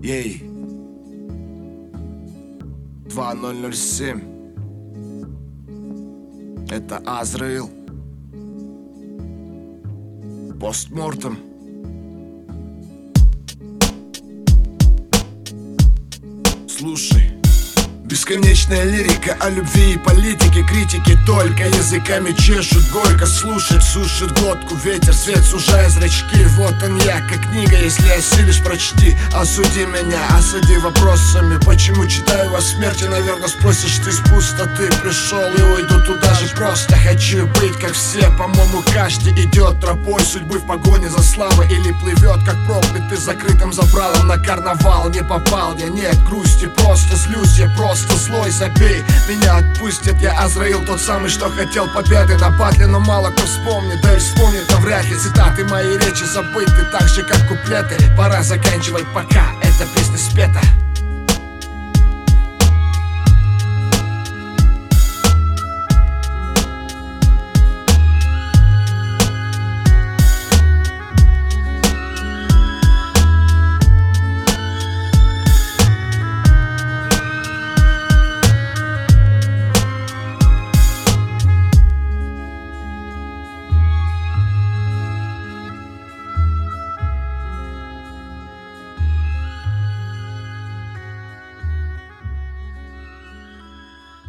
Ей 2007. Это Азраил. Постмортем. Слушай. Бесконечная лирика о любви и политике, критики только языками чешут, горько слушать, сушит глотку ветер, свет сужая зрачки. Вот он я, как книга, если осилишь, прочти. Осуди меня, осади вопросами, почему читаю о смерти, наверное спросишь ты. С пустоты пришел и уйду туда же, просто хочу быть как все. По-моему, каждый идет тропой судьбы в погоне за славой, или плывет как проклятый закрытым забралом на карнавал. Не попал я, нет грусти, просто злюсь я, просто злой, забей, меня отпустят. Я Азраил, тот самый, что хотел победы на батле, но мало кто вспомнит, да и вспомнит, но вряд ли. Цитаты моей речи забыты, так же как куплеты. Пора заканчивать, пока эта песня спета.